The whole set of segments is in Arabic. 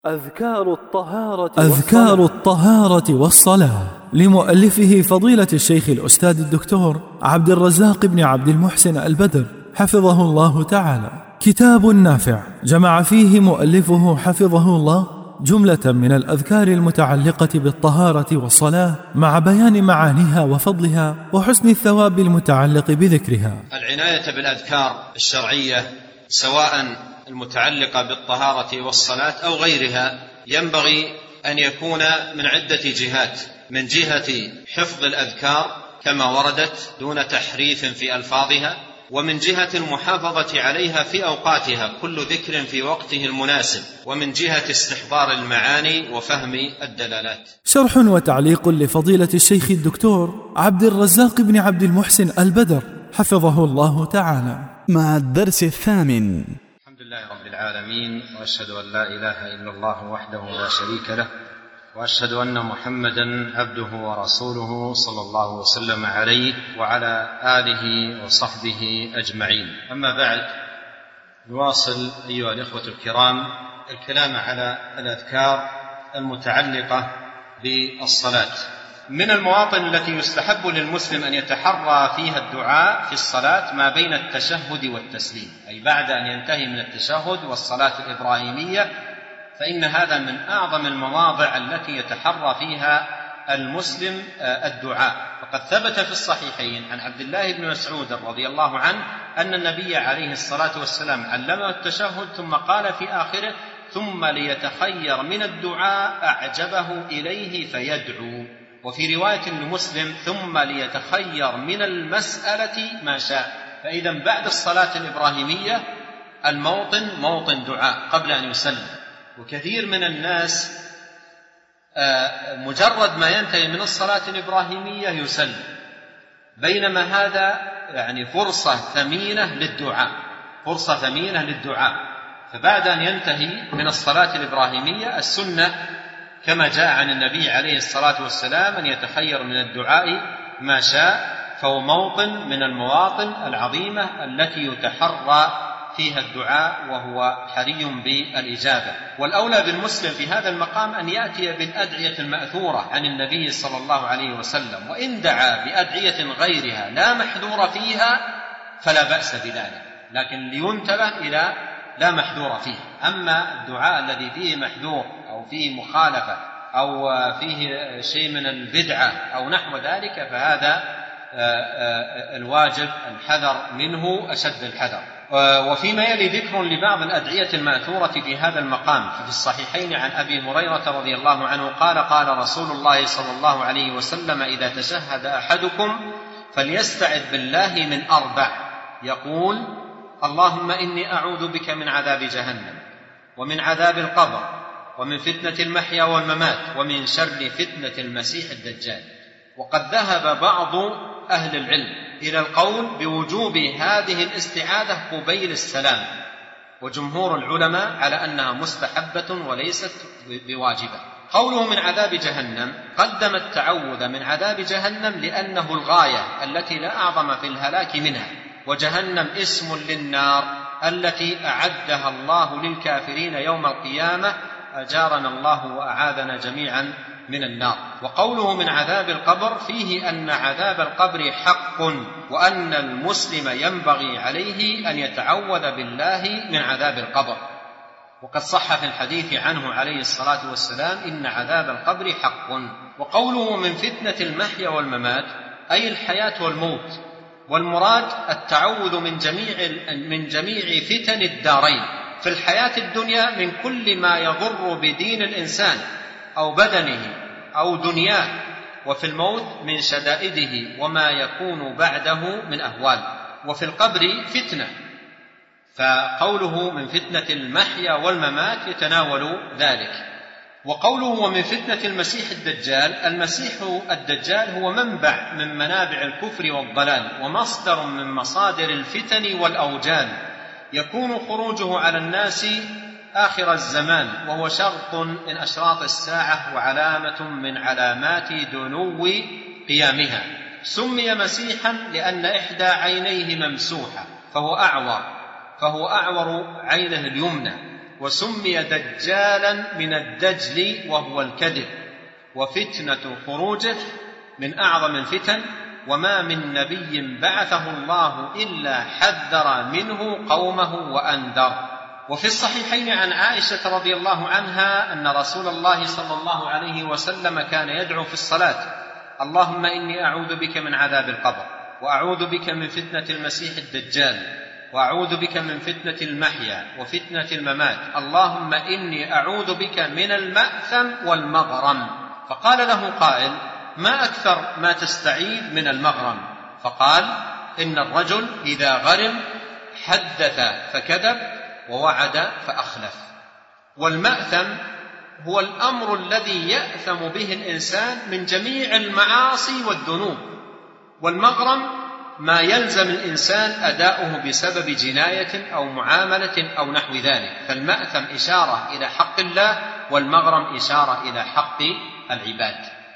أذكار الطهارة والصلاة لمؤلفه فضيلة الشيخ الأستاذ الدكتور عبد الرزاق بن عبد المحسن البدر حفظه الله تعالى. كتاب نافع جمع فيه مؤلفه حفظه الله جملة من الأذكار المتعلقة بالطهارة والصلاة مع بيان معانيها وفضلها وحسن الثواب المتعلق بذكرها. العناية بالأذكار الشرعية سواء المتعلقة بالطهارة والصلاة أو غيرها ينبغي أن يكون من عدة جهات: من جهة حفظ الأذكار كما وردت دون تحريف في ألفاظها، ومن جهة المحافظة عليها في أوقاتها كل ذكر في وقته المناسب، ومن جهة استحضار المعاني وفهم الدلالات. شرح وتعليق لفضيلة الشيخ الدكتور عبد الرزاق بن عبد المحسن البدر حفظه الله تعالى مع الدرس الثامن. الحمد لله رب العالمين، وأشهد أن لا إله إلا الله وحده لا شريك له، وأشهد أن محمدا عبده ورسوله صلى الله وسلم عليه وعلى آله وصحبه أجمعين. أما بعد، نواصل أيها الإخوة الكرام الكلام على الأذكار المتعلقة بالصلاة. من المواطن التي يستحب للمسلم أن يتحرى فيها الدعاء في الصلاة ما بين التشهد والتسليم، أي بعد أن ينتهي من التشهد والصلاة الإبراهيمية، فإن هذا من أعظم المواضع التي يتحرى فيها المسلم الدعاء. وقد ثبت في الصحيحين عن عبد الله بن مسعود رضي الله عنه أن النبي عليه الصلاة والسلام علمه التشهد ثم قال في آخره: ثم ليتخير من الدعاء أعجبه إليه فيدعو. وفي رواية لمسلم: ثم ليتخير من المسألة ما شاء. فإذا بعد الصلاة الإبراهيمية الموطن موطن دعاء قبل أن يسلم. وكثير من الناس مجرد ما ينتهي من الصلاة الإبراهيمية يسلم، بينما هذا يعني فرصة ثمينة للدعاء. فبعد أن ينتهي من الصلاة الإبراهيمية السنة كما جاء عن النبي عليه الصلاة والسلام أن يتخير من الدعاء ما شاء، فهو موطن من المواطن العظيمة التي يتحرى فيها الدعاء، وهو حري بالإجابة. والأولى بالمسلم في هذا المقام أن يأتي بالأدعية المأثورة عن النبي صلى الله عليه وسلم، وإن دعا بأدعية غيرها لا محذور فيها فلا بأس بذلك، لكن لينتبه إلى لا محذور فيه. أما الدعاء الذي فيه محذور أو فيه مخالفة أو فيه شيء من البدعة أو نحو ذلك فهذا الواجب الحذر منه أشد الحذر. وفيما يلي ذكر لبعض الأدعية المأثورة في هذا المقام. في الصحيحين عن أبي هريرة رضي الله عنه قال: قال رسول الله صلى الله عليه وسلم: إذا تشهد أحدكم فليستعذ بالله من 4، يقول: اللهم إني أعوذ بك من عذاب جهنم، ومن عذاب القبر، ومن فتنة المحيا والممات، ومن شر فتنة المسيح الدجال. وقد ذهب بعض أهل العلم إلى القول بوجوب هذه الاستعاذة قبيل السلام، وجمهور العلماء على أنها مستحبة وليست بواجبة. قوله من عذاب جهنم قدم التعوذ من عذاب جهنم لأنه الغاية التي لا أعظم في الهلاك منها، وجهنم اسم للنار التي أعدها الله للكافرين يوم القيامة، أجارنا الله وأعاذنا جميعا من النار. وقوله من عذاب القبر فيه أن عذاب القبر حق، وأن المسلم ينبغي عليه أن يتعوذ بالله من عذاب القبر. وقد صح في الحديث عنه عليه الصلاة والسلام: إن عذاب القبر حق. وقوله من فتنة المحيا والممات أي الحياة والموت، والمراد التعوذ من جميع فتن الدارين، في الحياة الدنيا من كل ما يضر بدين الإنسان أو بدنه أو دنياه، وفي الموت من شدائده وما يكون بعده من أهوال، وفي القبر فتنة. فقوله من فتنة المحيا والممات يتناول ذلك. وقوله ومن فتنة المسيح الدجال، المسيح الدجال هو منبع من منابع الكفر والضلال، ومصدر من مصادر الفتن والأوجال، يكون خروجه على الناس آخر الزمان، وهو شرط من أشراط الساعة وعلامة من علامات دنو قيامها. سمي مسيحا لأن إحدى عينيه ممسوحة فهو أعور عينه اليمنى، وسمي دجالا من الدجل وهو الكذب، وفتنة خروجه من أعظم الفتن، وما من نبي بعثه الله إلا حذر منه قومه وأنذر. وفي الصحيحين عن عائشة رضي الله عنها أن رسول الله صلى الله عليه وسلم كان يدعو في الصلاة: اللهم إني أعوذ بك من عذاب القبر، وأعوذ بك من فتنة المسيح الدجال، وأعوذ بك من فتنة المحيا وفتنة الممات، اللهم إني أعوذ بك من المأثم والمغرم. فقال له قائل: ما أكثر ما تستعيذ من المغرم؟ فقال: إن الرجل إذا غرم حدث فكذب ووعد فأخلف. والمأثم هو الأمر الذي يأثم به الإنسان من جميع المعاصي والذنوب، والمغرم ما يلزم الإنسان أداؤه بسبب جناية أو معاملة أو نحو ذلك. فالمأثم إشارة إلى حق الله، والمغرم إشارة إلى حق العباد.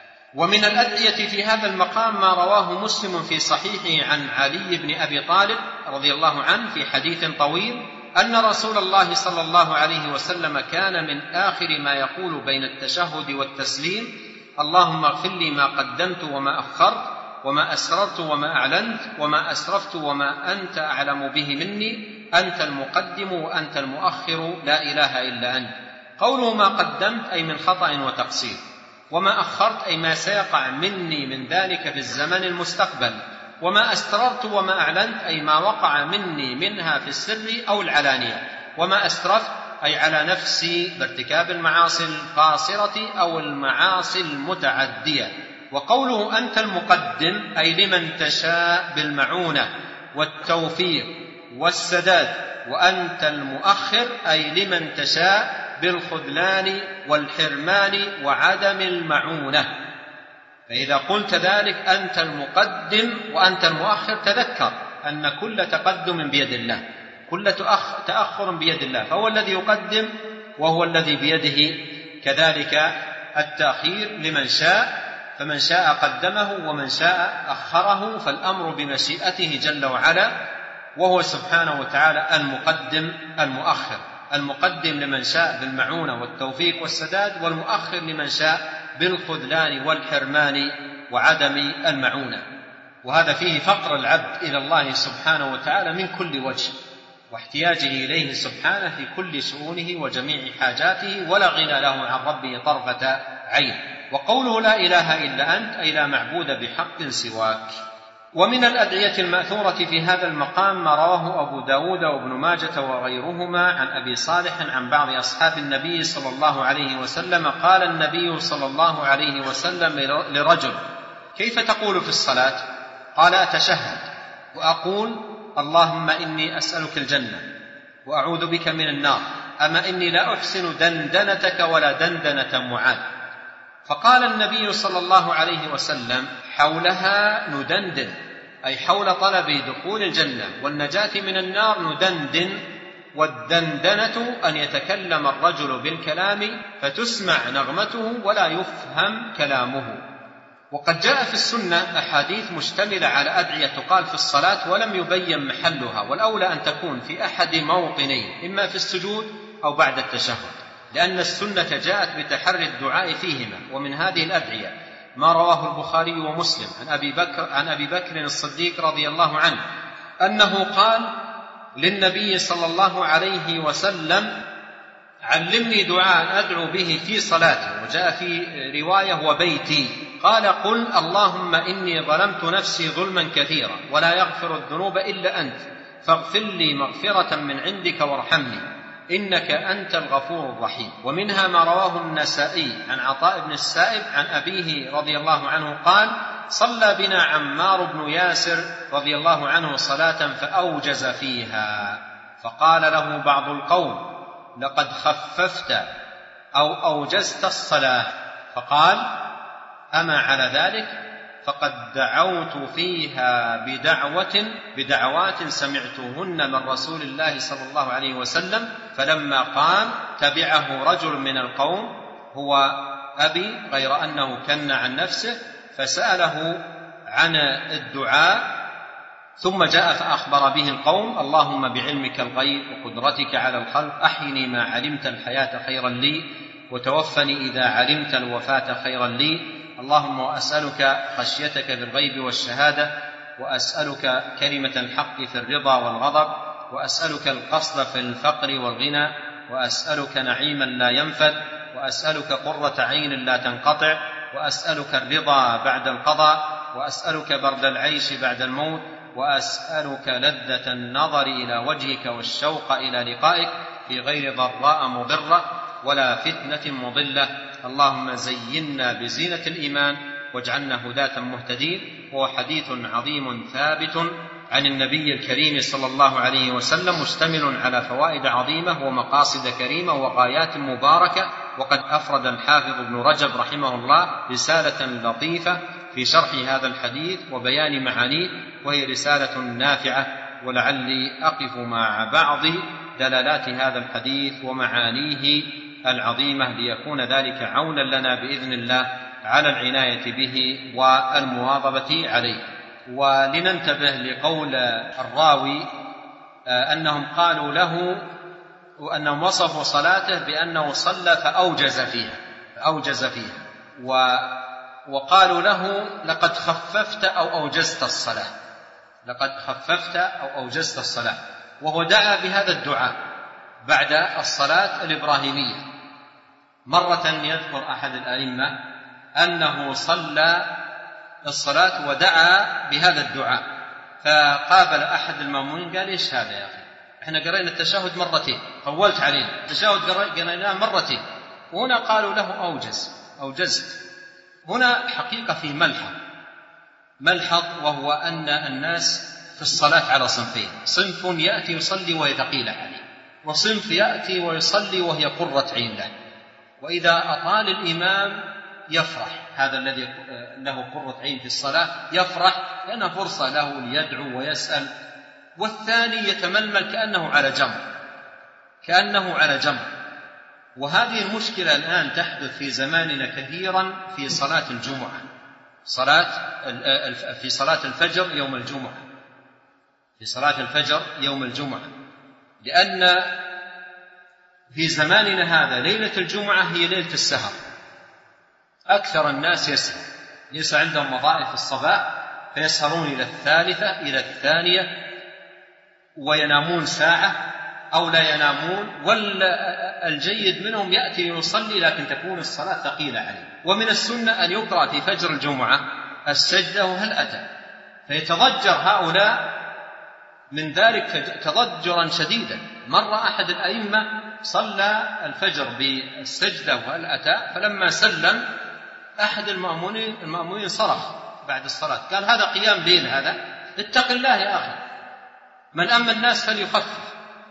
ومن الأدعية في هذا المقام ما رواه مسلم في صحيحه عن علي بن أبي طالب رضي الله عنه في حديث طويل أن رسول الله صلى الله عليه وسلم كان من آخر ما يقول بين التشهد والتسليم: اللهم اغفر لي ما قدمت وما أخرت وما أسررت وما أعلنت وما أسرفت وما أنت أعلم به مني، أنت المقدم وأنت المؤخر، لا إله إلا أنت. قوله ما قدمت أي من خطأ وتقصير، وما أخرت أي ما سيقع مني من ذلك في الزمن المستقبل، وما أسررت وما أعلنت أي ما وقع مني منها في السر أو العلانية، وما أسرفت أي على نفسي بارتكاب المعاصي القاصرة أو المعاصي المتعدية. وقوله أنت المقدم أي لمن تشاء بالمعونة والتوفيق والسداد، وأنت المؤخر أي لمن تشاء بالخذلان والحرمان وعدم المعونة. فإذا قلت ذلك أنت المقدم وأنت المؤخر تذكر أن كل تقدم بيد الله، كل تأخر بيد الله، فهو الذي يقدم وهو الذي بيده كذلك التأخير لمن شاء، فمن شاء قدمه ومن شاء أخره، فالأمر بمشيئته جل وعلا، وهو سبحانه وتعالى المقدم المؤخر، المقدم لمن شاء بالمعونة والتوفيق والسداد، والمؤخر لمن شاء بالخذلان والحرمان وعدم المعونة. وهذا فيه فقر العبد إلى الله سبحانه وتعالى من كل وجه، واحتياجه إليه سبحانه في كل شؤونه وجميع حاجاته، ولا غنى له عن ربه طرفة عين. وقوله لا إله إلا أنت أي لا معبود بحق سواك. ومن الأدعية المأثورة في هذا المقام ما رواه أبو داود وابن ماجة وغيرهما عن أبي صالح عن بعض أصحاب النبي صلى الله عليه وسلم قال النبي صلى الله عليه وسلم لرجل: كيف تقول في الصلاة؟ قال: أتشهد وأقول اللهم إني أسألك الجنة وأعوذ بك من النار، أما إني لا أحسن دندنتك ولا دندنة معاذ. فقال النبي صلى الله عليه وسلم: حولها ندندن، أي حول طلب دخول الجنة والنجاة من النار ندندن. والدندنة أن يتكلم الرجل بالكلام فتسمع نغمته ولا يفهم كلامه. وقد جاء في السنة أحاديث مشتملة على أدعية تقال في الصلاة ولم يبين محلها، والأولى أن تكون في أحد موطنين، إما في السجود أو بعد التشهد، لأن السنة جاءت بتحري الدعاء فيهما. ومن هذه الأدعية ما رواه البخاري ومسلم عن أبي بكر الصديق رضي الله عنه أنه قال للنبي صلى الله عليه وسلم: علمني دعاء أدعو به في صلاتي. وجاء في رواية: وبيتي. قال: قل اللهم إني ظلمت نفسي ظلما كثيرا ولا يغفر الذنوب إلا أنت، فاغفر لي مغفرة من عندك وارحمني إنك أنت الغفور الرحيم. ومنها ما رواه النسائي عن عطاء بن السائب عن أبيه رضي الله عنه قال: صلى بنا عمار بن ياسر رضي الله عنه صلاة فأوجز فيها، فقال له بعض القوم: لقد خففت أو أوجزت الصلاة. فقال: أما على ذلك فقد دعوت فيها بدعوات سمعتهن من رسول الله صلى الله عليه وسلم. فلما قام تبعه رجل من القوم هو أبي، غير أنه كن عن نفسه، فسأله عن الدعاء ثم جاء فأخبر به القوم: اللهم بعلمك الغيب وقدرتك على الخلق أحيني ما علمت الحياة خيرا لي، وتوفني إذا علمت الوفاة خيرا لي. اللهم وأسألك خشيتك في الغيب والشهادة، وأسألك كلمة الحق في الرضا والغضب، وأسألك القصد في الفقر والغنى، وأسألك نعيما لا ينفد، وأسألك قرة عين لا تنقطع، وأسألك الرضا بعد القضاء، وأسألك برد العيش بعد الموت، وأسألك لذة النظر إلى وجهك والشوق إلى لقائك في غير ضراء مضرة ولا فتنة مضلة. اللهم زينا بزينة الإيمان واجعلنا هداة مهتدين. هو حديث عظيم ثابت عن النبي الكريم صلى الله عليه وسلم، مشتمل على فوائد عظيمة ومقاصد كريمة وغايات مباركة. وقد أفرد الحافظ ابن رجب رحمه الله رسالة لطيفة في شرح هذا الحديث وبيان معانيه، وهي رسالة نافعة، ولعلي أقف مع بعض دلالات هذا الحديث ومعانيه العظيمة ليكون ذلك عونا لنا بإذن الله على العناية به والمواظبة عليه. ولننتبه لقول الراوي أنهم قالوا له وأنهم وصفوا صلاته بأنه صلى فأوجز فيها وقالوا له: لقد خففت أو أوجزت الصلاة، لقد خففت أو أوجزت الصلاة. وهو دعا بهذا الدعاء بعد الصلاة الإبراهيمية. مرة يذكر أحد الأئمة أنه صلى الصلاة ودعا بهذا الدعاء، فقابل أحد المأمومين قال: إيش هذا يا أخي؟ إحنا قرأنا التشهد مرتين، طولت علينا، التشهد قرأناه مرتين، وهنا قالوا له أوجزت. هنا حقيقة في ملحظ، وهو أن الناس في الصلاة على صنفين: صنف يأتي يصلي وهي ثقيلة عليه، وصنف يأتي ويصلي وهي قرة عين له، وإذا أطال الإمام يفرح، هذا الذي له قرة عين في الصلاة يفرح لأنها فرصة له ليدعو ويسأل، والثاني يتململ كأنه على جمر. وهذه المشكلة الآن تحدث في زماننا كثيرا في صلاة الجمعة، في صلاة الفجر يوم الجمعة، لأن في زماننا هذا ليلة الجمعة هي ليلة السهر. أكثر الناس ليس عندهم وظائف الصباح، فيسهرون إلى الثالثة إلى الثانية، وينامون ساعة أو لا ينامون، والجيد منهم يأتي يصلي لكن تكون الصلاة ثقيلة عليه. ومن السنة أن يقرأ في فجر الجمعة السجدة وهل أتى، فيتضجر هؤلاء من ذلك تضجرا شديدا. مر أحد الأئمة صلى الفجر بالسجدة وهل أتى، فلما سلم أحد المأمونين صرخ بعد الصلاة، قال: هذا قيام ليل، هذا اتق الله يا أخي، من أما الناس فليخفف.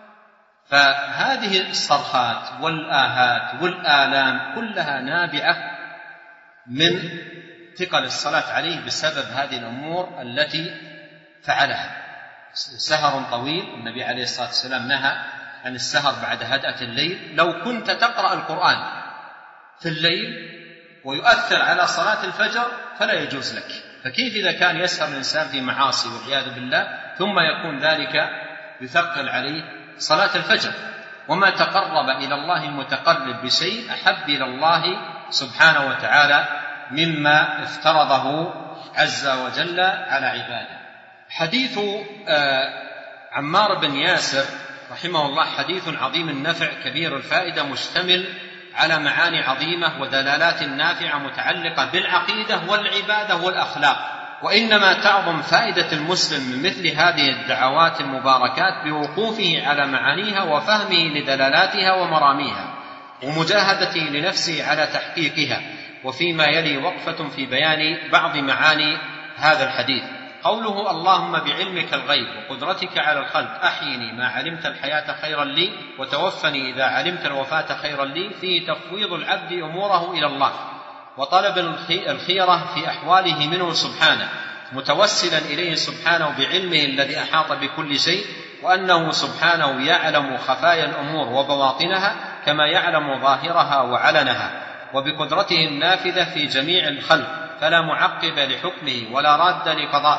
فهذه الصرخات والآهات والآلام كلها نابعة من ثقل الصلاة عليه بسبب هذه الأمور التي فعلها. سهر طويل، النبي عليه الصلاة والسلام نهى عن السهر بعد هدأة الليل. لو كنت تقرأ القرآن في الليل ويؤثر على صلاة الفجر فلا يجوز لك، فكيف إذا كان يسهر الإنسان في معاصي والعياذ بالله ثم يكون ذلك يثقل عليه صلاة الفجر؟ وما تقرب إلى الله المتقرب بشيء أحب إلى الله سبحانه وتعالى مما افترضه عز وجل على عباده. حديث عمار بن ياسر رحمه الله حديث عظيم النفع كبير الفائدة، مشتمل على معاني عظيمة ودلالات نافعة متعلقة بالعقيدة والعبادة والأخلاق. وإنما تعظم فائدة المسلم من مثل هذه الدعوات المباركات بوقوفه على معانيها وفهمه لدلالاتها ومراميها، ومجاهدته لنفسه على تحقيقها. وفيما يلي وقفة في بيان بعض معاني هذا الحديث. قوله: اللهم بعلمك الغيب وقدرتك على الخلق أحيني ما علمت الحياة خيرا لي، وتوفني إذا علمت الوفاة خيرا لي، فيه تفويض العبد أموره إلى الله وطلب الخيرة في أحواله منه سبحانه، متوسلا إليه سبحانه بعلمه الذي أحاط بكل شيء، وأنه سبحانه يعلم خفايا الأمور وبواطنها كما يعلم ظاهرها وعلنها، وبقدرته النافذة في جميع الخلق فلا معقب لحكمه ولا راد لقضائه،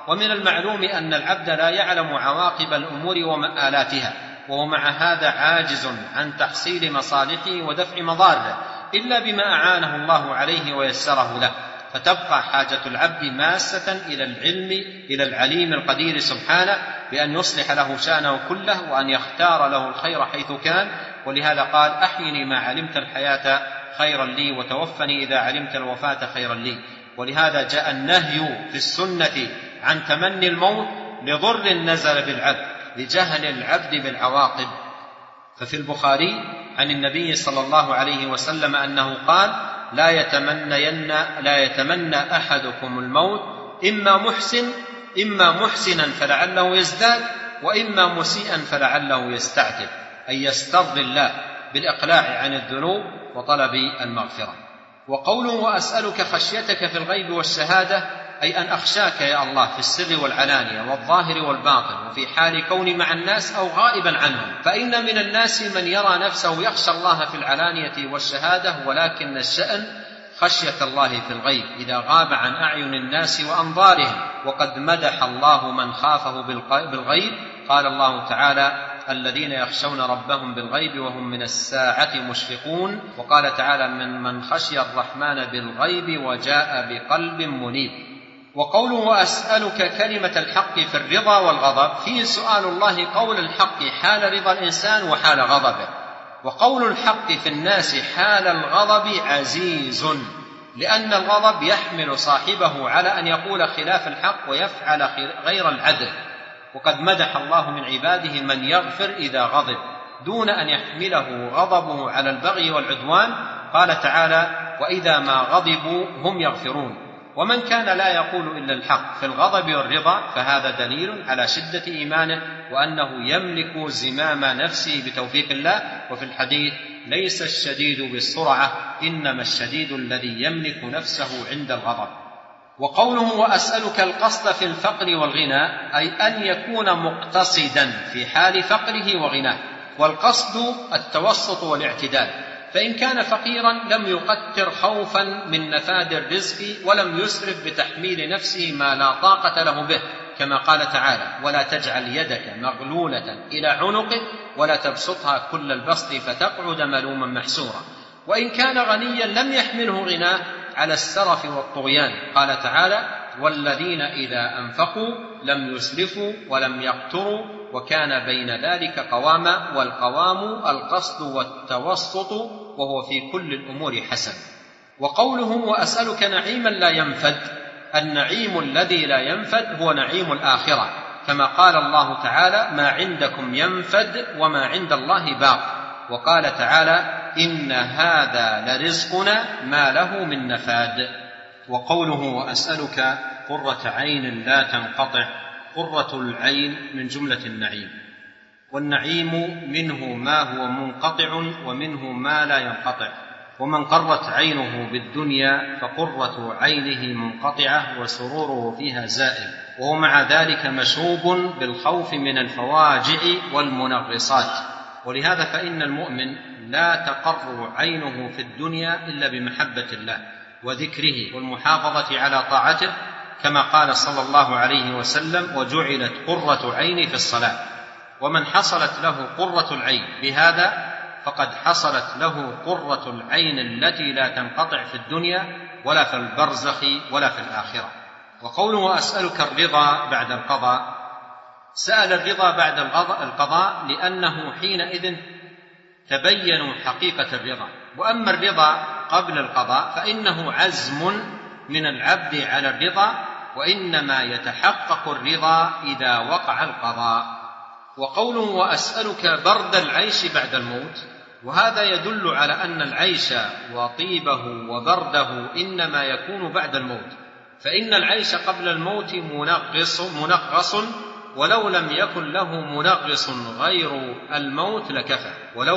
ومن المعلوم أن العبد لا يعلم عواقب الأمور ومآلاتها، وهو مع هذا عاجز عن تحصيل مصالحه ودفع مضاره إلا بما أعانه الله عليه ويسره له، فتبقى حاجة العبد ماسة إلى العليم القدير سبحانه بأن يصلح له شأنه كله وأن يختار له الخير حيث كان. ولهذا قال: أحيني ما علمت الحياة خيرا لي، وتوفني إذا علمت الوفاة خيرا لي. ولهذا جاء النهي في السنة عن تمني الموت لضر نزل بالعبد لجهل العبد بالعواقب. ففي البخاري عن النبي صلى الله عليه وسلم أنه قال: لا يتمنى أحدكم الموت إما محسنا فلعله يزداد، وإما مسيئا فلعله يستعتب، أي يسترضي الله بالإقلاع عن الذنوب وطلب المغفرة. وقوله: وأسألك خشيتك في الغيب والشهادة، أي أن أخشاك يا الله في السر والعلانية والظاهر والباطن، وفي حال كوني مع الناس أو غائبا عنهم، فإن من الناس من يرى نفسه يخشى الله في العلانية والشهادة، ولكن الشأن خشية الله في الغيب إذا غاب عن أعين الناس وأنظارهم. وقد مدح الله من خافه بالغيب، قال الله تعالى: الذين يخشون ربهم بالغيب وهم من الساعة مشفقون. وقال تعالى: من خشي الرحمن بالغيب وجاء بقلب منيب. وقوله: وأسألك كلمة الحق في الرضا والغضب، فيه سؤال الله قول الحق حال رضا الإنسان وحال غضبه، وقول الحق في الناس حال الغضب عزيز، لأن الغضب يحمل صاحبه على أن يقول خلاف الحق ويفعل غير العدل. وقد مدح الله من عباده من يغفر إذا غضب دون أن يحمله غضبه على البغي والعدوان. قال تعالى: وإذا ما غضبوا هم يغفرون. ومن كان لا يقول إلا الحق في الغضب والرضا فهذا دليل على شدة إيمانه وأنه يملك زمام نفسه بتوفيق الله. وفي الحديث: ليس الشديد بالسرعة، إنما الشديد الذي يملك نفسه عند الغضب. وقوله: وأسألك القصد في الفقر والغنى، أي أن يكون مقتصدا في حال فقره وغناه، والقصد التوسط والاعتدال، فإن كان فقيرا لم يقتر خوفا من نفاد الرزق، ولم يسرف بتحميل نفسه ما لا طاقة له به، كما قال تعالى: ولا تجعل يدك مغلولة إلى عنقك ولا تبسطها كل البسط فتقعد ملوما محسورا. وإن كان غنيا لم يحمله غناه على السرف والطغيان، قال تعالى: والذين إذا أنفقوا لم يسرفوا ولم يقتروا وكان بين ذلك قواما. والقوام القصد والتوسط، وهو في كل الأمور حسن. وقوله: وأسألك نعيما لا ينفد، النعيم الذي لا ينفد هو نعيم الآخرة، كما قال الله تعالى: ما عندكم ينفد وما عند الله باق. وقال تعالى: إن هذا لرزقنا ما له من نفاد. وقوله: وأسألك قرة عين لا تنقطع، قرة العين من جملة النعيم، والنعيم منه ما هو منقطع ومنه ما لا ينقطع. ومن قرت عينه بالدنيا فقرة عينه منقطعة وسروره فيها زائل، وهو مع ذلك مشوب بالخوف من الفواجع والمنغصات. ولهذا فإن المؤمن لا تقر عينه في الدنيا إلا بمحبة الله وذكره والمحافظة على طاعته، كما قال صلى الله عليه وسلم: وجعلت قرة عيني في الصلاة. ومن حصلت له قرة العين بهذا فقد حصلت له قرة العين التي لا تنقطع في الدنيا ولا في البرزخ ولا في الآخرة. وقوله: وأسألك الرضا بعد القضاء، سأل الرضا بعد القضاء لأنه حينئذ تبين حقيقة الرضا. وأما الرضا قبل القضاء فإنه عزم من العبد على الرضا، وإنما يتحقق الرضا إذا وقع القضاء. وقوله: وأسألك برد العيش بعد الموت، وهذا يدل على أن العيش وطيبه وبرده إنما يكون بعد الموت، فإن العيش قبل الموت منغص، ولو لم يكن له منغص غير الموت لكفى،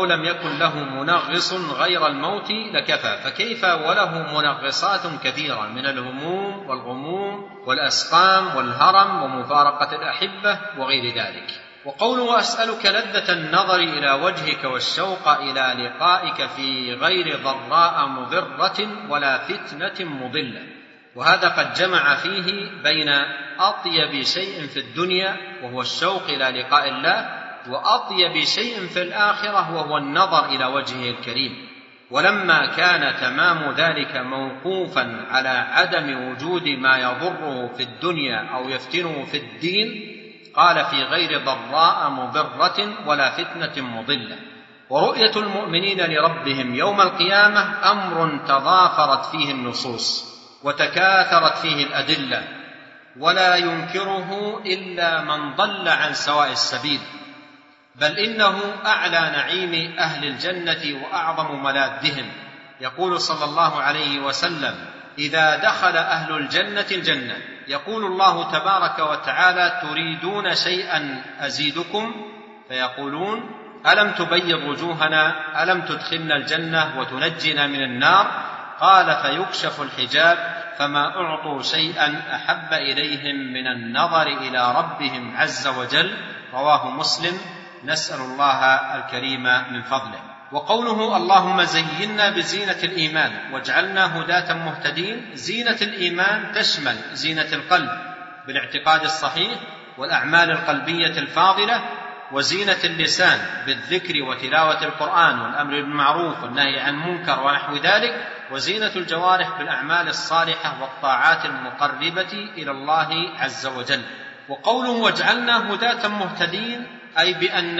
فكيف وله منغصات كثيرة من الهموم والغموم والأسقام والهرم ومفارقة الأحبة وغير ذلك. وقوله: وأسألك لذة النظر إلى وجهك والشوق إلى لقائك في غير ضراء مضرة ولا فتنة مضلة، وهذا قد جمع فيه بين أطيب شيء في الدنيا وهو الشوق إلى لقاء الله، وأطيب شيء في الآخرة وهو النظر إلى وجهه الكريم. ولما كان تمام ذلك موقوفا على عدم وجود ما يضره في الدنيا أو يفتنه في الدين، قال في غير ضراء مضرة ولا فتنة مضلة. ورؤية المؤمنين لربهم يوم القيامة أمر تضافرت فيه النصوص وتكاثرت فيه الأدلة، ولا ينكره إلا من ضل عن سواء السبيل، بل إنه أعلى نعيم أهل الجنة وأعظم ملاذهم. يقول صلى الله عليه وسلم: إذا دخل أهل الجنة الجنة يقول الله تبارك وتعالى: تريدون شيئا أزيدكم؟ فيقولون: ألم تبيض وجوهنا؟ ألم تدخلنا الجنة وتنجنا من النار؟ قال: فيكشف الحجاب فما أعطوا شيئا أحب إليهم من النظر إلى ربهم عز وجل. رواه مسلم. نسأل الله الكريم من فضله. وقوله: اللهم زينا بزينة الإيمان واجعلنا هداة مهتدين، زينة الإيمان تشمل زينة القلب بالاعتقاد الصحيح والأعمال القلبية الفاضلة، وزينة اللسان بالذكر وتلاوة القرآن والأمر بالمعروف والنهي عن المنكر ونحو ذلك، وزينة الجوارح بالأعمال الصالحة والطاعات المقربة إلى الله عز وجل. وقوله: واجعلنا هداة مهتدين أي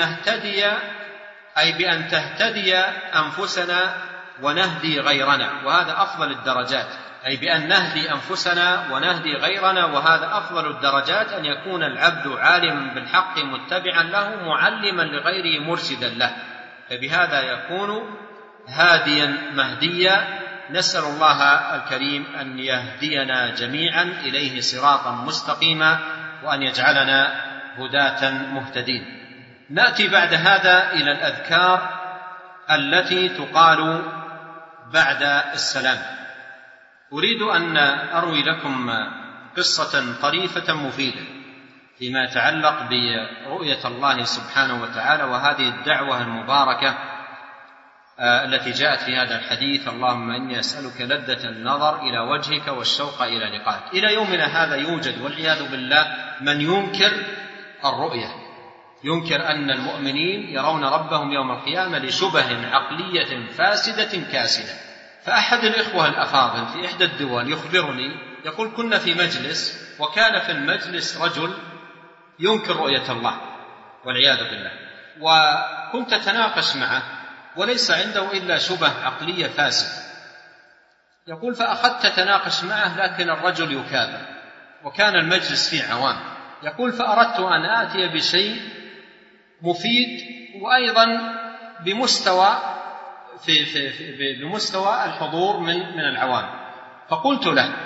بأن تهتدي أنفسنا ونهدي غيرنا، وهذا أفضل الدرجات، أي بأن نهدي أنفسنا ونهدي غيرنا، وهذا أفضل الدرجات، أن يكون العبد عالما بالحق متبعا له معلما لغيره مرشدا له، فبهذا يكون هاديا مهديا. نسأل الله الكريم أن يهدينا جميعا إليه صراطا مستقيما، وأن يجعلنا هداة مهتدين. نأتي بعد هذا إلى الأذكار التي تقال بعد السلام. أريد أن أروي لكم قصة طريفة مفيدة فيما يتعلق برؤية الله سبحانه وتعالى، وهذه الدعوة المباركة التي جاءت في هذا الحديث: اللهم إني أسألك لذة النظر إلى وجهك والشوق إلى لقائك. إلى يومنا هذا يوجد والعياذ بالله من ينكر الرؤية، ينكر أن المؤمنين يرون ربهم يوم القيامة لشبه عقلية فاسدة كاسدة. فأحد الإخوة الأفاضل في إحدى الدول يخبرني، يقول: كنا في مجلس، وكان في المجلس رجل ينكر رؤية الله والعياذ بالله، وكنت أتناقش معه وليس عنده إلا شبه عقلية فاسدة. يقول: فأخذت أتناقش معه لكن الرجل يكابر، وكان المجلس فيه عوام. يقول: فأردت أن آتي بشيء مفيد وأيضا بمستوى الحضور من العوام. فقلت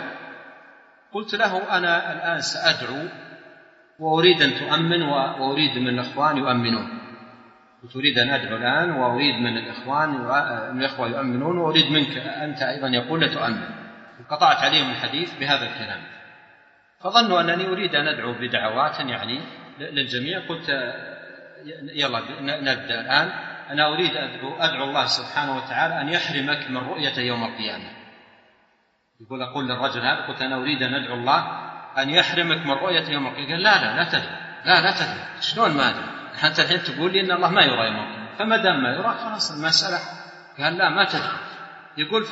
له: أنا الآن سأدعو وأريد أن تؤمن، وأريد من الإخوان يؤمنون. أريد أن أدعو الآن وأريد من الإخوة يؤمنون، وأريد منك أنت أيضا يقول لتؤمن. وقطعت عليهم الحديث بهذا الكلام، فظنوا أنني أريد أن أدعو بدعوات يعني للجميع. قلت: يلا نبدأ الآن. أنا أريد أدعو الله سبحانه وتعالى أن يحرمك من رؤية يوم القيامة. أقول للرجل هذا، قلت: أنا أريد أن أدعو الله أن يحرمك من رؤية يوم القيامة. قال: لا تدري. شلون ما أدري؟ حتى الحين تقول لي إن الله ما يرى يوم القيامة، فما دام ما يرى خلاص المسألة. قال: لا ما تدري. يقول: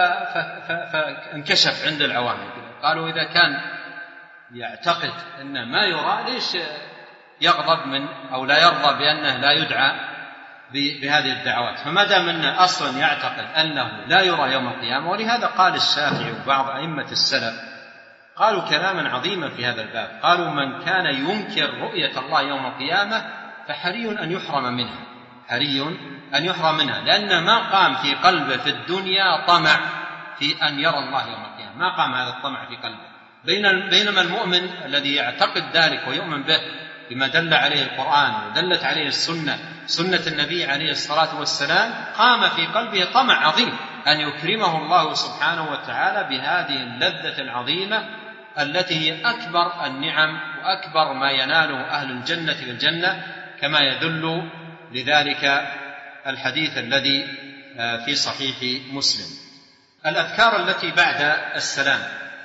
فانكشف عند العوام. قالوا: إذا كان يعتقد أن ما يرى ليش يغضب من أو لا يرضى بأنه لا يدعى بهذه الدعوات؟ فما دام أنه أصلا يعتقد أنه لا يرى يوم القيامة. ولهذا قال الشافعي وبعض أئمة السلف قالوا كلاما عظيما في هذا الباب، قالوا: من كان ينكر رؤية الله يوم القيامة فحري أن يحرم منها، لأن ما قام في قلبه في الدنيا طمع في أن يرى الله يوم القيامة، ما قام هذا الطمع في قلبه. بينما المؤمن الذي يعتقد ذلك ويؤمن به بما دل عليه القرآن ودلت عليه سنة النبي عليه الصلاة والسلام، قام في قلبه طمع عظيم أن يكرمه الله سبحانه وتعالى بهذه اللذة العظيمة التي هي أكبر النعم وأكبر ما يناله أهل الجنة في الجنة، كما يدل لذلك الحديث الذي في صحيح مسلم. الأذكار التي بعد السلام: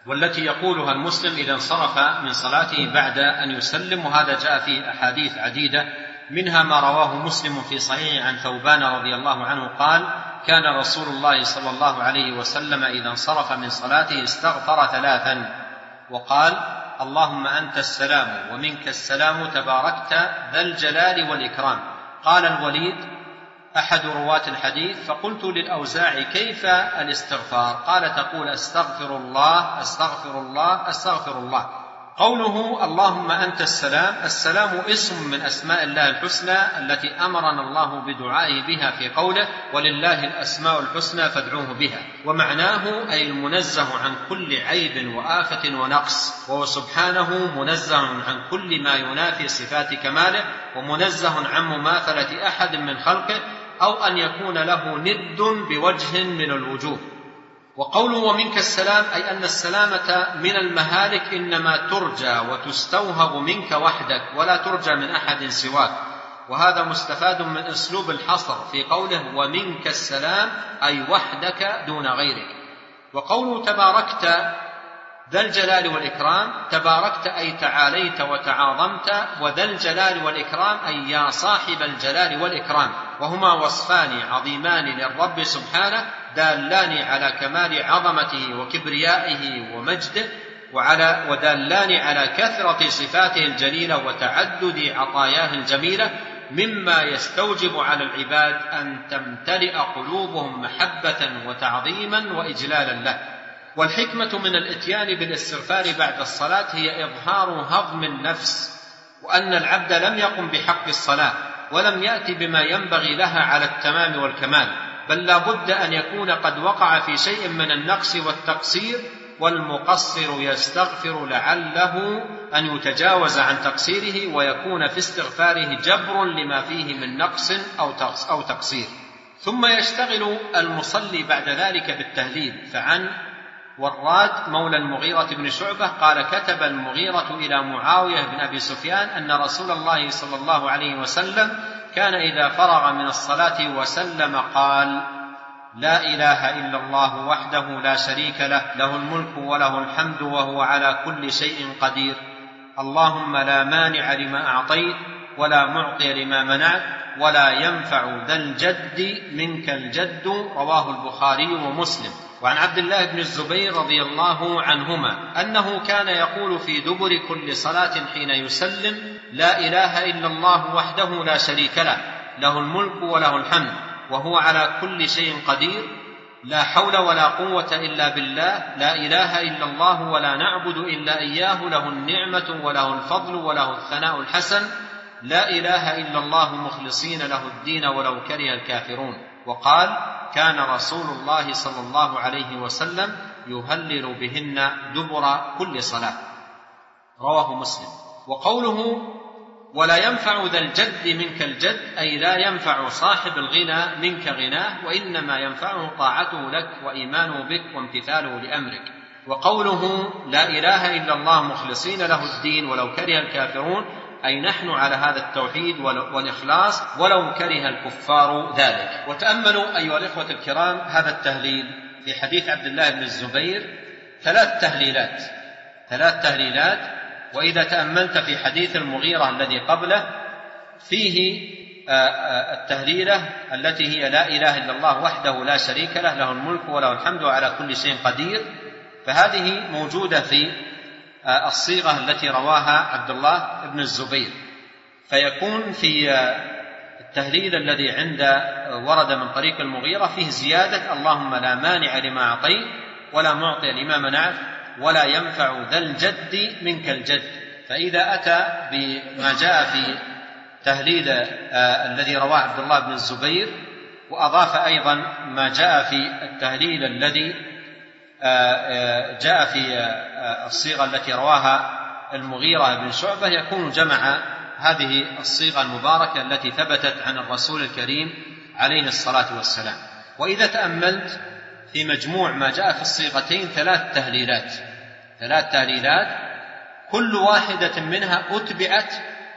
والتي يقولها المسلم إذا انصرف من صلاته بعد أن يسلم، وهذا جاء في أحاديث عديدة، منها ما رواه مسلم في صحيحه عن ثوبان رضي الله عنه قال: كان رسول الله صلى الله عليه وسلم إذا انصرف من صلاته استغفر 3 وقال: اللهم أنت السلام ومنك السلام تباركت ذا الجلال والإكرام. قال الوليد أحد رواة الحديث: فقلت للأوزاعي: كيف الاستغفار؟ قال: تقول أستغفر الله أستغفر الله أستغفر الله. قوله اللهم أنت السلام، السلام اسم من أسماء الله الحسنى التي أمرنا الله بدعائه بها في قوله: ولله الأسماء الحسنى فادعوه بها، ومعناه أي المنزه عن كل عيب وآفة ونقص، وهو سبحانه منزه عن كل ما ينافي صفات كماله، ومنزه عن مماثلة أحد من خلقه أو أن يكون له ند بوجه من الوجوه. وقوله ومنك السلام أي أن السلامة من المهالك إنما ترجى وتستوهب منك وحدك ولا ترجى من أحد سواك، وهذا مستفاد من أسلوب الحصر في قوله ومنك السلام أي وحدك دون غيرك. وقوله تباركت ذا الجلال والإكرام، تباركت أي تعاليت وتعاظمت، وذا الجلال والإكرام أي يا صاحب الجلال والإكرام، وهما وصفان عظيمان للرب سبحانه دالان على كمال عظمته وكبريائه ومجده، ودالان على كثرة صفاته الجليلة وتعدد عطاياه الجميلة، مما يستوجب على العباد أن تمتلئ قلوبهم محبة وتعظيما وإجلالا له. والحكمة من الإتيان بالاستغفار بعد الصلاة هي إظهار هضم النفس، وأن العبد لم يقم بحق الصلاة ولم يأتي بما ينبغي لها على التمام والكمال، بل لا بد أن يكون قد وقع في شيء من النقص والتقصير، والمقصر يستغفر لعله أن يتجاوز عن تقصيره، ويكون في استغفاره جبر لما فيه من نقص أو تقصير. ثم يشتغل المصلي بعد ذلك بالتهليل. فعن وراد مولى المغيرة بن شعبة قال: كتب المغيرة إلى معاوية بن أبي سفيان أن رسول الله صلى الله عليه وسلم كان إذا فرغ من الصلاة وسلم قال: لا إله إلا الله وحده لا شريك له، له الملك وله الحمد وهو على كل شيء قدير، اللهم لا مانع لما أعطيت ولا معطي لما منعت ولا ينفع ذا الجد منك الجد. رواه البخاري ومسلم. وعن عبد الله بن الزبير رضي الله عنهما أنه كان يقول في دبر كل صلاة حين يسلم: لا إله إلا الله وحده لا شريك له، له الملك وله الحمد وهو على كل شيء قدير، لا حول ولا قوة إلا بالله، لا إله إلا الله ولا نعبد إلا إياه، له النعمة وله الفضل وله الثناء الحسن، لا إله إلا الله مخلصين له الدين ولو كره الكافرون. وقال: كان رسول الله صلى الله عليه وسلم يهلل بهن دبر كل صلاة. رواه مسلم. وقوله ولا ينفع ذا الجد منك الجد أي لا ينفع صاحب الغنى منك غناه، وإنما ينفعه طاعته لك وإيمانه بك وامتثاله لأمرك. وقوله لا إله إلا الله مخلصين له الدين ولو كره الكافرون أي نحن على هذا التوحيد والإخلاص ولو كره الكفار ذلك. وتأملوا أيها الإخوة الكرام هذا التهليل في حديث عبد الله بن الزبير، 3 تهليلات. وإذا تأملت في حديث المغيرة الذي قبله فيه التهليلة التي هي لا إله إلا الله وحده لا شريك له، له الملك وله الحمد على كل شيء قدير، فهذه موجودة في الصيغة التي رواها عبد الله بن الزبير. فيكون في التهليل الذي ورد من طريق المغيرة فيه زيادة: اللهم لا مانع لما أعطيت ولا معطي لما منعت ولا ينفع ذا الجد منك الجد. فإذا أتى بما جاء في تهليل الذي رواه عبد الله بن الزبير، وأضاف أيضا ما جاء في التهليل الذي جاء في الصيغة التي رواها المغيرة بن شعبة، يكون جمع هذه الصيغة المباركة التي ثبتت عن الرسول الكريم عليه الصلاة والسلام. وإذا تأملت في مجموع ما جاء في الصيغتين 3 تهليلات، كل واحدة منها أتبعت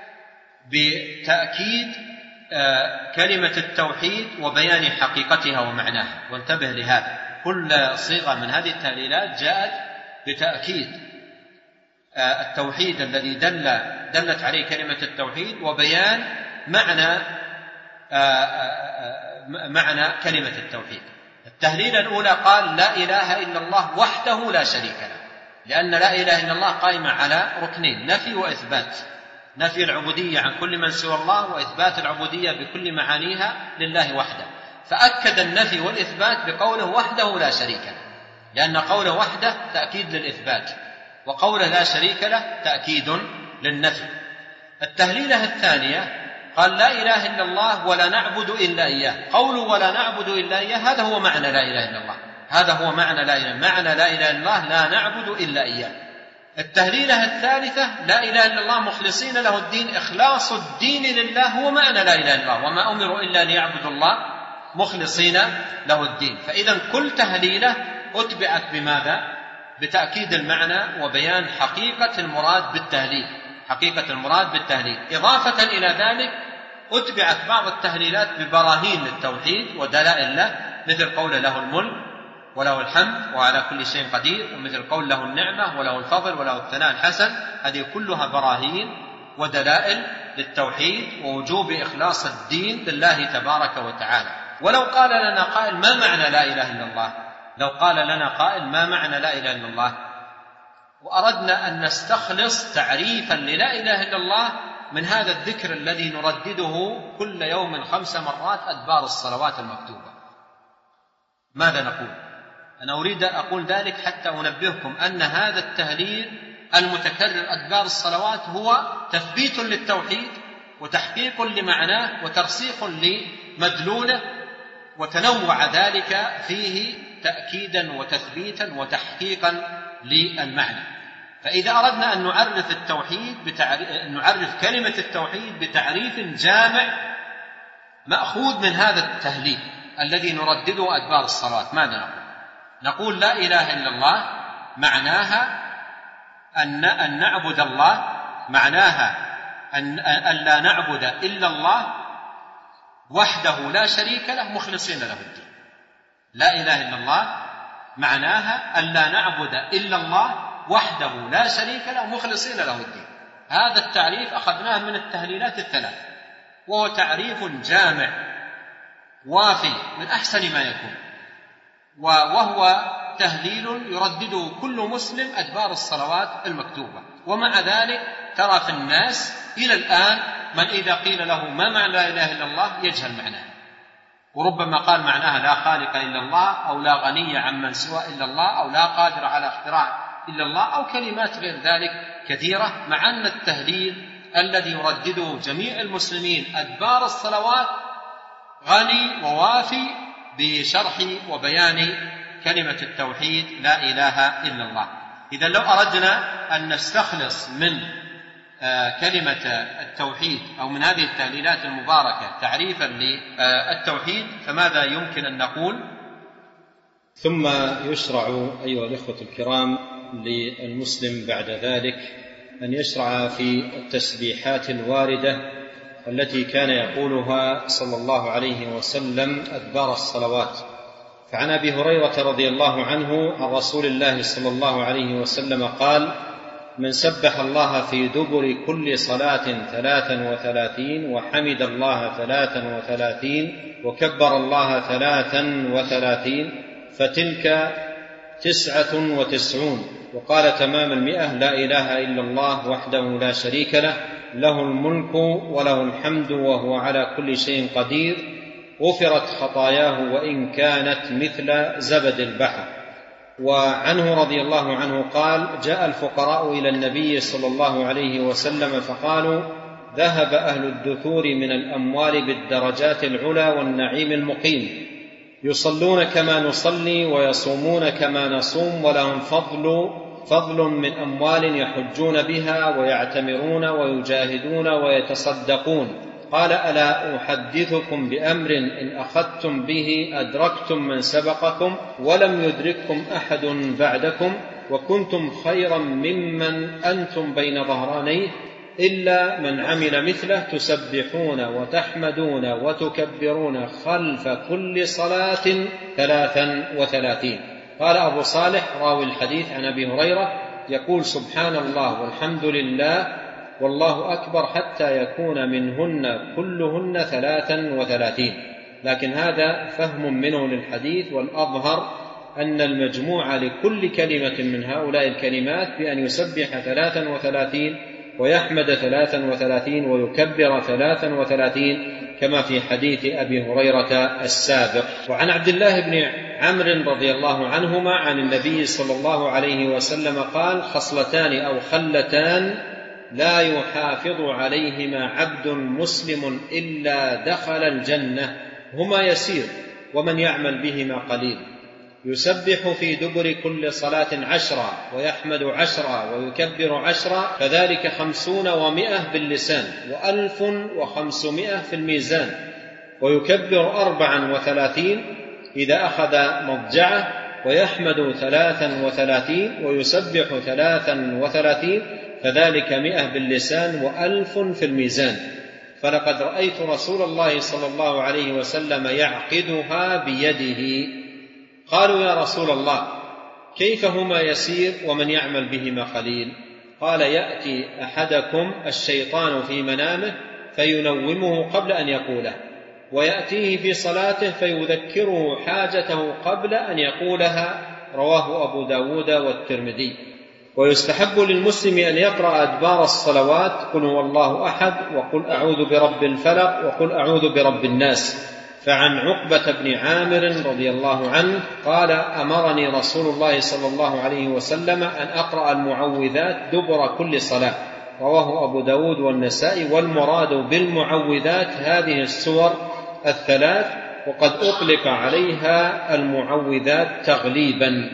بتأكيد كلمة التوحيد وبيان حقيقتها ومعناها. وانتبه لهذا، كل صيغة من هذه التهليلات جاءت بتأكيد التوحيد الذي دلت عليه كلمة التوحيد، وبيان معنى كلمة التوحيد. التهليلة الأولى قال لا إله إلا الله وحده لا شريك له، لأن لا إله إلا الله قائمة على ركنين: نفي وإثبات، نفي العبودية عن كل من سوى الله، وإثبات العبودية بكل معانيها لله وحده. فأكد النفي والإثبات بقوله وحده لا شريك له، لأن قوله وحده تأكيد للإثبات، وقوله لا شريك له تأكيد للنفي. التهليلة الثانية قال لا إله إلا الله ولا نعبد إلا إياه. قوله ولا نعبد إلا إياه هذا هو معنى لا إله إلا الله، هذا هو معنى لا إله إلا الله، لا نعبد إلا إياه. التهليلة الثالثة لا إله إلا الله مخلصين له الدين، إخلاص الدين لله هو معنى لا إله إلا الله، وما أمروا إلا ليعبدوا الله مخلصين له الدين. فإذا كل تهليلة أتبعت بماذا؟ بتأكيد المعنى وبيان حقيقة المراد بالتهليل، حقيقة المراد بالتهليل. إضافة إلى ذلك أتبعت بعض التهليلات ببراهين للتوحيد ودلائل له، مثل قول له الملك وله الحمد وعلى كل شيء قدير، ومثل قول له النعمة وله الفضل وله الثناء الحسن. هذه كلها براهين ودلائل للتوحيد ووجوب إخلاص الدين لله تبارك وتعالى. ولو قال لنا قائل ما معنى لا إله إلا الله، لو قال لنا قائل ما معنى لا إله إلا الله، وأردنا أن نستخلص تعريفا للا إله إلا الله من هذا الذكر الذي نردده كل يوم 5 مرات أدبار الصلوات المكتوبة، ماذا نقول؟ أنا أريد أن أقول ذلك حتى أنبهكم أن هذا التهليل المتكرر أدبار الصلوات هو تثبيت للتوحيد وتحقيق لمعناه وترسيخ لمدلوله، وتنوع ذلك فيه تأكيدا وتثبيتا وتحقيقا للمعنى. فإذا أردنا أن نعرف التوحيد نعرف كلمة التوحيد بتعريف جامع مأخوذ من هذا التهليل الذي نردده أدبار الصلاة، ماذا نقول؟ نقول لا إله إلا الله معناها أن نعبد الله، معناها أن لا نعبد إلا الله وحده لا شريك له مخلصين له الدين. لا إله إلا الله معناها أن لا نعبد إلا الله وحده لا شريك له مخلصين له الدين. هذا التعريف أخذناه من التهليلات الثلاث، وهو تعريف جامع وافي من أحسن ما يكون، وهو تهليل يردده كل مسلم أدبار الصلوات المكتوبة. ومع ذلك ترى في الناس إلى الآن من إذا قيل له ما معنى لا إله إلا الله يجهل معناه، وربما قال معناها لا خالق إلا الله، أو لا غني عمن سوى إلا الله، أو لا قادر على اختراع إلا الله، أو كلمات غير ذلك كثيرة، مع أن التهليل الذي يردده جميع المسلمين أدبار الصلوات غني ووافي بشرح وبيان كلمة التوحيد لا إله إلا الله. إذا لو أردنا أن نستخلص من كلمة التوحيد أو من هذه التهليلات المباركة تعريفا للتوحيد فماذا يمكن أن نقول؟ ثم يشرع أيها الإخوة الكرام للمسلم بعد ذلك أن يشرع في التسبيحات الواردة التي كان يقولها صلى الله عليه وسلم أدبار الصلوات. فعن أبي هريرة رضي الله عنه عن رسول الله صلى الله عليه وسلم قال: من سبح الله في دبر كل صلاة 33 وحمد الله 33 وكبر الله 33 فتلك 99. وقال تمام 100: لا إله إلا الله وحده لا شريك له، له الملك وله الحمد وهو على كل شيء قدير، غفرت خطاياه وإن كانت مثل زبد البحر. وعنه رضي الله عنه قال: جاء الفقراء إلى النبي صلى الله عليه وسلم فقالوا: ذهب أهل الدثور من الأموال بالدرجات العلى والنعيم المقيم، يصلون كما نصلي ويصومون كما نصوم، ولهم فضل من أموال يحجون بها ويعتمرون ويجاهدون ويتصدقون. قال: ألا أحدثكم بأمر إن أخذتم به أدركتم من سبقكم ولم يدرككم أحد بعدكم، وكنتم خيرا ممن أنتم بين ظهرانيه، إلا من عمل مثله، تسبحون وتحمدون وتكبرون خلف كل صلاة 33. قال أبو صالح راوي الحديث عن أبي هريرة يقول سبحان الله والحمد لله والله أكبر حتى يكون منهن كلهن 33. لكن هذا فهم منه للحديث، والأظهر أن المجموع لكل كلمة من هؤلاء الكلمات بأن يسبح 33 ويحمد 33 ويكبر 33 كما في حديث أبي هريرة السابق. وعن عبد الله بن عمرو رضي الله عنهما عن النبي صلى الله عليه وسلم قال: خصلتان أو خلتان لا يحافظ عليهما عبد مسلم إلا دخل الجنة، هما يسير ومن يعمل بهما قليل، يسبح في دبر كل صلاة 10 ويحمد 10 ويكبر 10، فذلك 50 و100 باللسان و1500 في الميزان، ويكبر 34 إذا أخذ مضجعه، ويحمد 33 ويسبح 33، فذلك 100 باللسان و1000 في الميزان. فلقد رأيت رسول الله صلى الله عليه وسلم يعقدها بيده. قالوا: يا رسول الله كيف هما يسير ومن يعمل بهما قليل؟ قال: يأتي أحدكم الشيطان في منامه فينومه قبل أن يقوله، ويأتيه في صلاته فيذكره حاجته قبل أن يقولها. رواه أبو داود والترمذي. ويستحب للمسلم أن يقرأ أدبار الصلوات قل هو الله أحد، وقل أعوذ برب الفلق، وقل أعوذ برب الناس. فعن عقبة بن عامر رضي الله عنه قال: أمرني رسول الله صلى الله عليه وسلم أن أقرأ المعوذات دبر كل صلاة. رواه أبو داود والنسائي. والمراد بالمعوذات هذه السور الثلاث، وقد أطلق عليها المعوذات تغليبا.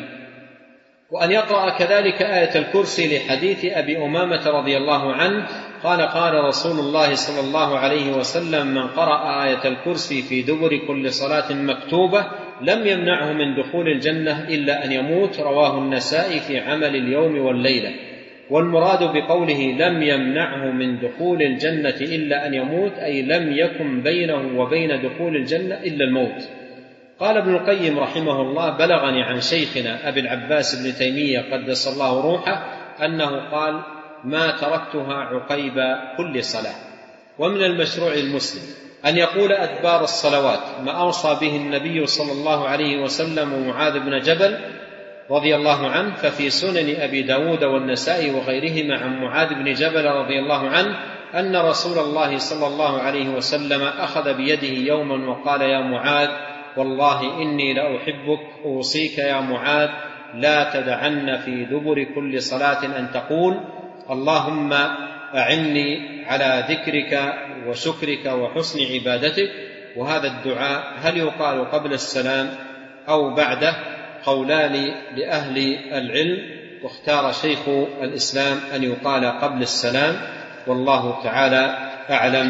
وأن يقرأ كذلك آية الكرسي لحديث أبي أمامة رضي الله عنه قال: قال رسول الله صلى الله عليه وسلم: من قرأ آية الكرسي في دبر كل صلاة مكتوبة لم يمنعه من دخول الجنة إلا أن يموت. رواه النسائي في عمل اليوم والليلة. والمراد بقوله لم يمنعه من دخول الجنة إلا أن يموت أي لم يكن بينه وبين دخول الجنة إلا الموت. قال ابن القيم رحمه الله: بلغني عن شيخنا أبي العباس بن تيمية قدس الله روحه أنه قال: ما تركتها عقيب كل صلاة. ومن المشروع المسلم أن يقول أدبار الصلوات ما أوصى به النبي صلى الله عليه وسلم ومعاذ بن جبل رضي الله عنه. ففي سنن أبي داود والنسائي وغيرهما عن معاذ بن جبل رضي الله عنه أن رسول الله صلى الله عليه وسلم أخذ بيده يوما وقال: يا معاذ والله إني لأحبك، أوصيك يا معاذ لا تدعن في دبر كل صلاة أن تقول: اللهم أعني على ذكرك وشكرك وحسن عبادتك. وهذا الدعاء هل يقال قبل السلام أو بعده؟ قولان لأهل العلم، واختار شيخ الإسلام أن يقال قبل السلام، والله تعالى أعلم.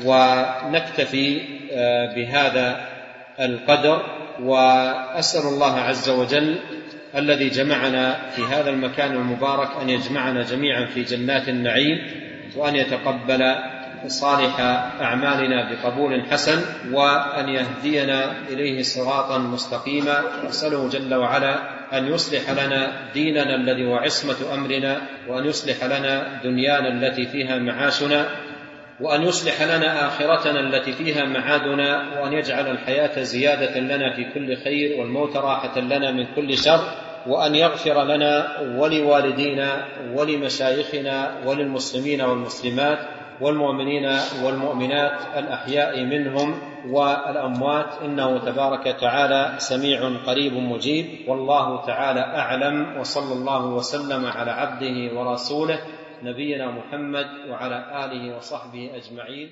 ونكتفي بهذا القدر، وأسأل الله عز وجل الذي جمعنا في هذا المكان المبارك أن يجمعنا جميعا في جنات النعيم، وأن يتقبل صالح أعمالنا بقبول حسن، وأن يهدينا إليه صراطا مستقيما. أسأله جل وعلا أن يصلح لنا ديننا الذي هو عصمة أمرنا، وأن يصلح لنا دنيانا التي فيها معاشنا، وأن يصلح لنا آخرتنا التي فيها معادنا، وأن يجعل الحياة زيادة لنا في كل خير والموت راحة لنا من كل شر، وأن يغفر لنا ولوالدينا ولمشايخنا وللمسلمين والمسلمات والمؤمنين والمؤمنات الأحياء منهم والأموات، إنه تبارك وتعالى سميع قريب مجيب. والله تعالى أعلم، وصلى الله وسلم على عبده ورسوله نبينا محمد وعلى آله وصحبه أجمعين.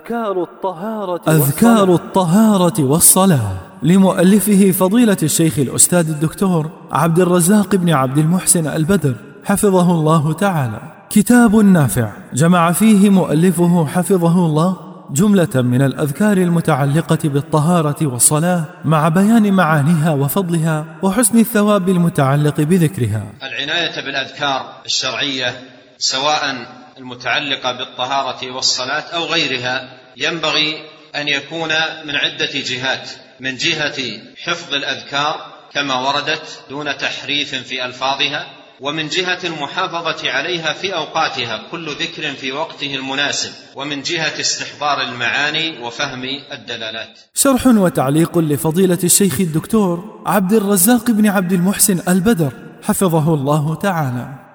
أذكار الطهارة والصلاة لمؤلفه فضيلة الشيخ الأستاذ الدكتور عبد الرزاق بن عبد المحسن البدر حفظه الله تعالى. كتاب نافع جمع فيه مؤلفه حفظه الله جملة من الأذكار المتعلقة بالطهارة والصلاة، مع بيان معانيها وفضلها وحسن الثواب المتعلق بذكرها. العناية بالأذكار الشرعية سواء المتعلقة بالطهارة والصلاة أو غيرها ينبغي أن يكون من عدة جهات: من جهة حفظ الأذكار كما وردت دون تحريف في ألفاظها، ومن جهة المحافظة عليها في أوقاتها كل ذكر في وقته المناسب، ومن جهة استحضار المعاني وفهم الدلالات. شرح وتعليق لفضيلة الشيخ الدكتور عبد الرزاق بن عبد المحسن البدر حفظه الله تعالى.